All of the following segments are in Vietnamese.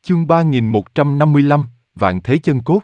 Chương 3155, Vạn Thế Chân Cốt.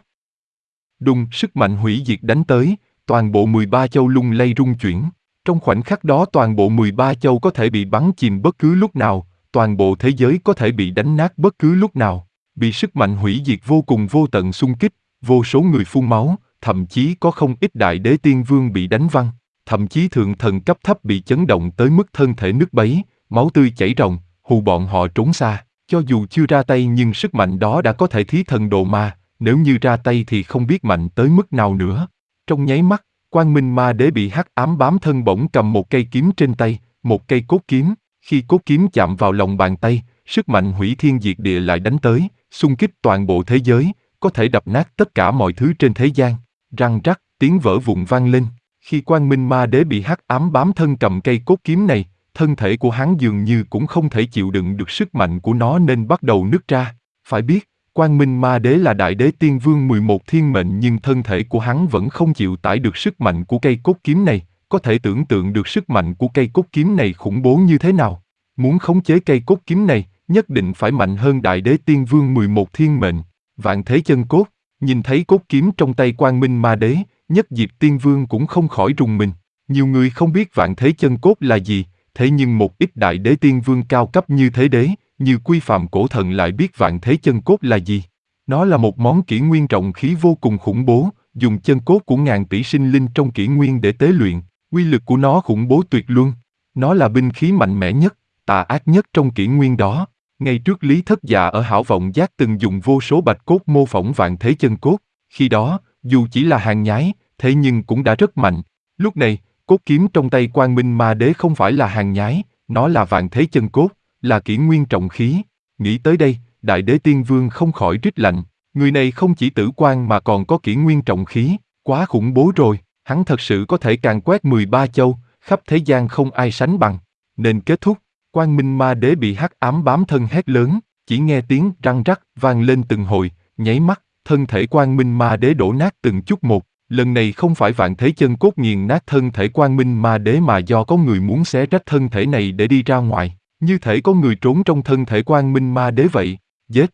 Đùng, sức mạnh hủy diệt đánh tới, toàn bộ 13 châu lung lay rung chuyển. Trong khoảnh khắc đó toàn bộ 13 châu có thể bị bắn chìm bất cứ lúc nào, toàn bộ thế giới có thể bị đánh nát bất cứ lúc nào. Bị sức mạnh hủy diệt vô cùng vô tận xung kích, vô số người phun máu, thậm chí có không ít đại đế tiên vương bị đánh văng, thậm chí thượng thần cấp thấp bị chấn động tới mức thân thể nứt bấy, máu tươi chảy ròng, hù bọn họ trốn xa. Cho dù chưa ra tay nhưng sức mạnh đó đã có thể thí thần độ ma, nếu như ra tay thì không biết mạnh tới mức nào nữa. Trong nháy mắt, Quang Minh Ma Đế bị hắc ám bám thân bỗng cầm một cây kiếm trên tay, một cây cốt kiếm. Khi cốt kiếm chạm vào lòng bàn tay, sức mạnh hủy thiên diệt địa lại đánh tới, xung kích toàn bộ thế giới, có thể đập nát tất cả mọi thứ trên thế gian. Răng rắc, tiếng vỡ vụn vang lên. Khi Quang Minh Ma Đế bị hắc ám bám thân cầm cây cốt kiếm này, thân thể của hắn dường như cũng không thể chịu đựng được sức mạnh của nó nên bắt đầu nứt ra. Phải biết, Quang Minh Ma Đế là đại đế tiên vương 11 thiên mệnh nhưng thân thể của hắn vẫn không chịu tải được sức mạnh của cây cốt kiếm này, có thể tưởng tượng được sức mạnh của cây cốt kiếm này khủng bố như thế nào. Muốn khống chế cây cốt kiếm này, nhất định phải mạnh hơn đại đế tiên vương 11 thiên mệnh. Vạn Thế Chân Cốt, nhìn thấy cốt kiếm trong tay Quang Minh Ma Đế, Nhất Diệp Tiên Vương cũng không khỏi rùng mình. Nhiều người không biết Vạn Thế Chân Cốt là gì, thế nhưng một ít đại đế tiên vương cao cấp như Thế Đế, như Quy Phạm Cổ Thần lại biết Vạn Thế Chân Cốt là gì. Nó là một món kỷ nguyên trọng khí vô cùng khủng bố, dùng chân cốt của ngàn tỷ sinh linh trong kỷ nguyên để tế luyện, uy lực của nó khủng bố tuyệt luân. Nó là binh khí mạnh mẽ nhất, tà ác nhất trong kỷ nguyên đó. Ngày trước Lý Thất Dạ ở Hảo Vọng Giác từng dùng vô số bạch cốt mô phỏng Vạn Thế Chân Cốt, khi đó, dù chỉ là hàng nhái, thế nhưng cũng đã rất mạnh. Lúc này, cốt kiếm trong tay Quang Minh Ma Đế không phải là hàng nhái, nó là Vạn Thế Chân Cốt, là kỷ nguyên trọng khí. Nghĩ tới đây, đại đế tiên vương không khỏi rít lạnh, người này không chỉ tử quan mà còn có kỷ nguyên trọng khí, quá khủng bố rồi, hắn thật sự có thể càn quét 13 châu, khắp thế gian không ai sánh bằng. Nên kết thúc, Quang Minh Ma Đế bị hắc ám bám thân hét lớn, chỉ nghe tiếng răng rắc vang lên từng hồi, nháy mắt, thân thể Quang Minh Ma Đế đổ nát từng chút một. Lần này không phải Vạn Thế Chân Cốt nghiền nát thân thể Quang Minh Ma Đế mà do có người muốn xé rách thân thể này để đi ra ngoài, như thể có người trốn trong thân thể Quang Minh Ma Đế vậy. Giết!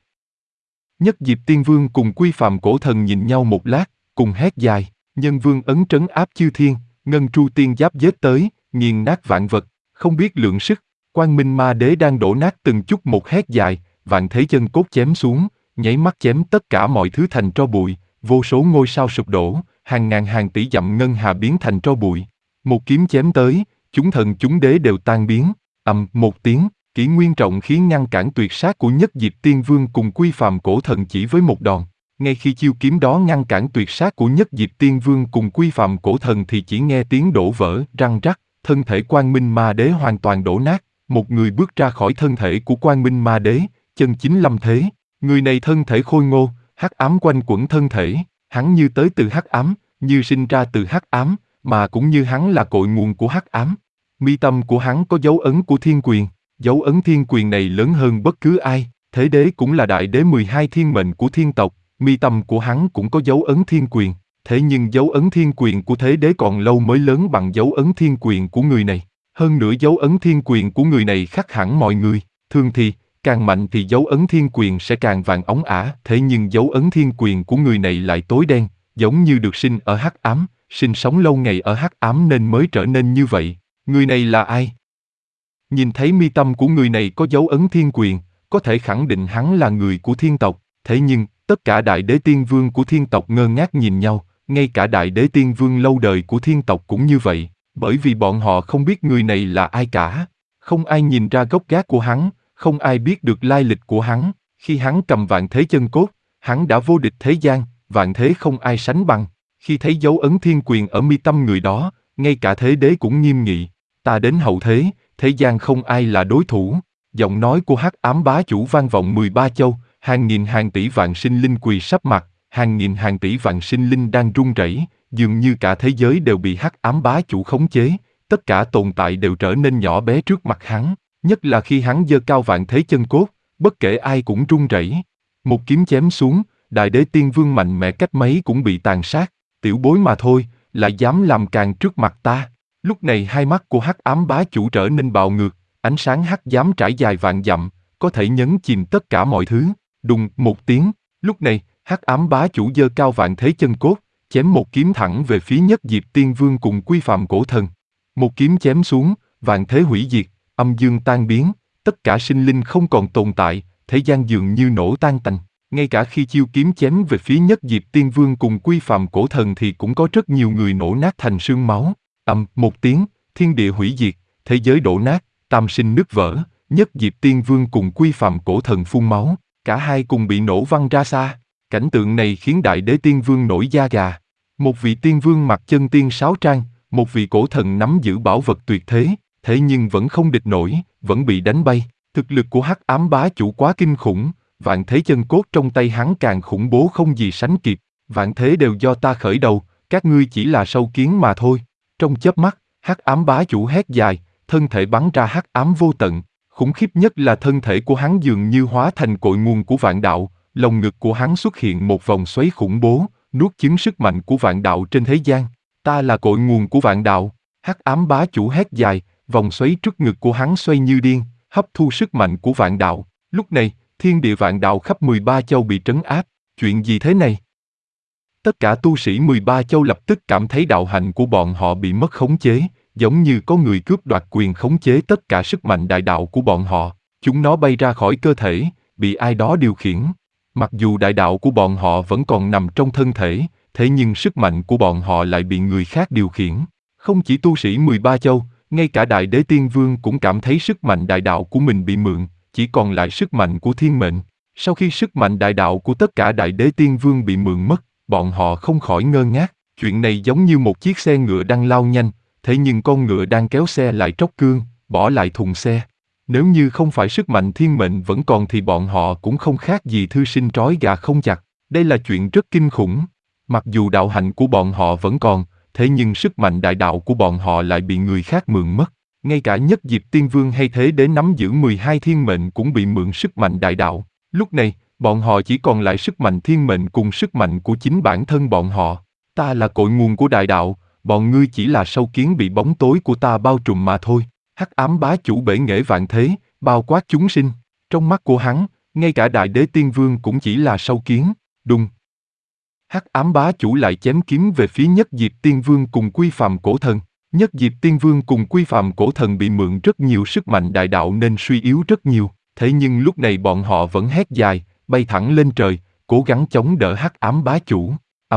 Nhất Diệp Tiên Vương cùng Quy Phạm Cổ Thần nhìn nhau một lát, cùng hét dài, Nhân Vương ấn trấn áp chư thiên, Ngân Tru Tiên Giáp giết tới, nghiền nát vạn vật, không biết lượng sức. Quang Minh Ma Đế đang đổ nát từng chút một hét dài, Vạn Thế Chân Cốt chém xuống, nháy mắt chém tất cả mọi thứ thành tro bụi, vô số ngôi sao sụp đổ, hàng ngàn hàng tỷ dặm ngân hà biến thành tro bụi. Một kiếm chém tới, chúng thần chúng đế đều tan biến. Một tiếng, kỷ nguyên trọng khí ngăn cản tuyệt sát của Nhất Diệp Tiên Vương cùng Quy Phạm Cổ Thần chỉ với một đòn. Ngay khi chiêu kiếm đó ngăn cản tuyệt sát của Nhất Diệp Tiên Vương cùng Quy Phạm Cổ Thần thì chỉ nghe tiếng đổ vỡ, răng rắc, thân thể Quang Minh Ma Đế hoàn toàn đổ nát. Một người bước ra khỏi thân thể của Quang Minh Ma Đế, chân chính lâm thế. Người này thân thể khôi ngô, hắc ám quanh quẩn thân thể, hắn như tới từ hắc ám, như sinh ra từ hắc ám, mà cũng như hắn là cội nguồn của hắc ám. Mi tâm của hắn có dấu ấn của thiên quyền, dấu ấn thiên quyền này lớn hơn bất cứ ai. Thế Đế cũng là đại đế 12 thiên mệnh của thiên tộc, mi tâm của hắn cũng có dấu ấn thiên quyền. Thế nhưng dấu ấn thiên quyền của Thế Đế còn lâu mới lớn bằng dấu ấn thiên quyền của người này. Hơn nữa dấu ấn thiên quyền của người này khác hẳn mọi người. Thường thì, càng mạnh thì dấu ấn thiên quyền sẽ càng vàng óng ả. Thế nhưng dấu ấn thiên quyền của người này lại tối đen, giống như được sinh ở hắc ám, sinh sống lâu ngày ở hắc ám nên mới trở nên như vậy. Người này là ai? Nhìn thấy mi tâm của người này có dấu ấn thiên quyền, có thể khẳng định hắn là người của thiên tộc. Thế nhưng, tất cả đại đế tiên vương của thiên tộc ngơ ngác nhìn nhau, ngay cả đại đế tiên vương lâu đời của thiên tộc cũng như vậy, bởi vì bọn họ không biết người này là ai cả. Không ai nhìn ra gốc gác của hắn, không ai biết được lai lịch của hắn. Khi hắn cầm Vạn Thế Chân Cốt, hắn đã vô địch thế gian, vạn thế không ai sánh bằng. Khi thấy dấu ấn thiên quyền ở mi tâm người đó, ngay cả Thế Đế cũng nghiêm nghị. Ta đến hậu thế, thế gian không ai là đối thủ. Giọng nói của hắc ám bá chủ vang vọng 13 châu, hàng nghìn hàng tỷ vạn sinh linh quỳ sắp mặt, hàng nghìn hàng tỷ vạn sinh linh đang run rẩy, dường như cả thế giới đều bị hắc ám bá chủ khống chế, tất cả tồn tại đều trở nên nhỏ bé trước mặt hắn, nhất là khi hắn giơ cao Vạn Thế Chân Cốt, bất kể ai cũng run rẩy. Một kiếm chém xuống, đại đế tiên vương mạnh mẽ cách mấy cũng bị tàn sát, tiểu bối mà thôi, lại dám làm càn trước mặt ta. Lúc này hai mắt của hắc ám bá chủ trở nên bạo ngược, ánh sáng hắc dám trải dài vạn dặm, có thể nhấn chìm tất cả mọi thứ. Đùng một tiếng, lúc này, hắc ám bá chủ giơ cao vạn thế chân cốt, chém một kiếm thẳng về phía Nhất Diệp Tiên Vương cùng Quy Phạm Cổ Thần. Một kiếm chém xuống, vạn thế hủy diệt, âm dương tan biến, tất cả sinh linh không còn tồn tại, thế gian dường như nổ tan tành. Ngay cả khi chiêu kiếm chém về phía Nhất Diệp Tiên Vương cùng Quy Phạm Cổ Thần thì cũng có rất nhiều người nổ nát thành sương máu. Một tiếng, thiên địa hủy diệt, thế giới đổ nát, tam sinh nứt vỡ, Nhất Diệp Tiên Vương cùng Quy Phạm Cổ Thần phun máu, cả hai cùng bị nổ văng ra xa. Cảnh tượng này khiến Đại Đế Tiên Vương nổi da gà. Một vị Tiên Vương mặc chân tiên sáo trang, một vị cổ thần nắm giữ bảo vật tuyệt thế, thế nhưng vẫn không địch nổi, vẫn bị đánh bay. Thực lực của hắc ám bá chủ quá kinh khủng, vạn thế chân cốt trong tay hắn càng khủng bố không gì sánh kịp. Vạn thế đều do ta khởi đầu, các ngươi chỉ là sâu kiến mà thôi. Trong chớp mắt, hắc ám bá chủ hét dài, thân thể bắn ra hắc ám vô tận. Khủng khiếp nhất là thân thể của hắn dường như hóa thành cội nguồn của vạn đạo, lồng ngực của hắn xuất hiện một vòng xoáy khủng bố, nuốt chửng sức mạnh của vạn đạo trên thế gian. Ta là cội nguồn của vạn đạo, hắc ám bá chủ hét dài, vòng xoáy trước ngực của hắn xoay như điên, hấp thu sức mạnh của vạn đạo. Lúc này, thiên địa vạn đạo khắp 13 châu bị trấn áp. Chuyện gì thế này? Tất cả tu sĩ 13 châu lập tức cảm thấy đạo hạnh của bọn họ bị mất khống chế, giống như có người cướp đoạt quyền khống chế tất cả sức mạnh đại đạo của bọn họ. Chúng nó bay ra khỏi cơ thể, bị ai đó điều khiển. Mặc dù đại đạo của bọn họ vẫn còn nằm trong thân thể, thế nhưng sức mạnh của bọn họ lại bị người khác điều khiển. Không chỉ tu sĩ 13 châu, ngay cả Đại Đế Tiên Vương cũng cảm thấy sức mạnh đại đạo của mình bị mượn, chỉ còn lại sức mạnh của thiên mệnh. Sau khi sức mạnh đại đạo của tất cả Đại Đế Tiên Vương bị mượn mất, bọn họ không khỏi ngơ ngác. Chuyện này giống như một chiếc xe ngựa đang lao nhanh, thế nhưng con ngựa đang kéo xe lại tróc cương, bỏ lại thùng xe. Nếu như không phải sức mạnh thiên mệnh vẫn còn thì bọn họ cũng không khác gì thư sinh trói gà không chặt. Đây là chuyện rất kinh khủng. Mặc dù đạo hạnh của bọn họ vẫn còn, thế nhưng sức mạnh đại đạo của bọn họ lại bị người khác mượn mất. Ngay cả Nhất Diệp Tiên Vương hay Thế Đế nắm giữ 12 thiên mệnh cũng bị mượn sức mạnh đại đạo. Lúc này, bọn họ chỉ còn lại sức mạnh thiên mệnh cùng sức mạnh của chính bản thân bọn họ. Ta là cội nguồn của đại đạo, bọn ngươi chỉ là sâu kiến bị bóng tối của ta bao trùm mà thôi. Hắc ám bá chủ bể nghệ vạn thế, bao quát chúng sinh. Trong mắt của hắn, ngay cả Đại Đế Tiên Vương cũng chỉ là sâu kiến. Đùng. Hắc ám bá chủ lại chém kiếm về phía Nhất Diệp Tiên Vương cùng Quy Phạm Cổ Thần. Nhất Diệp Tiên Vương cùng Quy Phạm Cổ Thần bị mượn rất nhiều sức mạnh đại đạo nên suy yếu rất nhiều. Thế nhưng lúc này bọn họ vẫn hét dài, bay thẳng lên trời, cố gắng chống đỡ hắc ám bá chủ.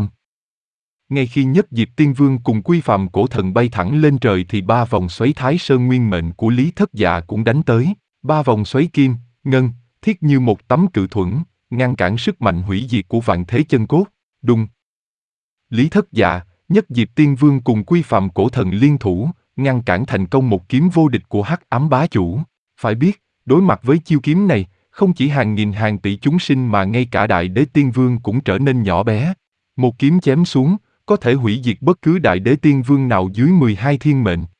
Ngay khi Nhất Diệp Tiên Vương cùng Quy Phạm Cổ Thần bay thẳng lên trời thì ba vòng xoáy Thái Sơn Nguyên Mệnh của Lý Thất Dạ cũng đánh tới. Ba vòng xoáy kim, ngân, thiết như một tấm cự thuẫn, ngăn cản sức mạnh hủy diệt của vạn thế chân cốt. Đùng. Lý Thất Dạ, Nhất Diệp Tiên Vương cùng Quy Phạm Cổ Thần liên thủ, ngăn cản thành công một kiếm vô địch của hắc ám bá chủ. Phải biết, đối mặt với chiêu kiếm này, không chỉ hàng nghìn hàng tỷ chúng sinh mà ngay cả Đại Đế Tiên Vương cũng trở nên nhỏ bé. Một kiếm chém xuống, có thể hủy diệt bất cứ Đại Đế Tiên Vương nào dưới 12 thiên mệnh.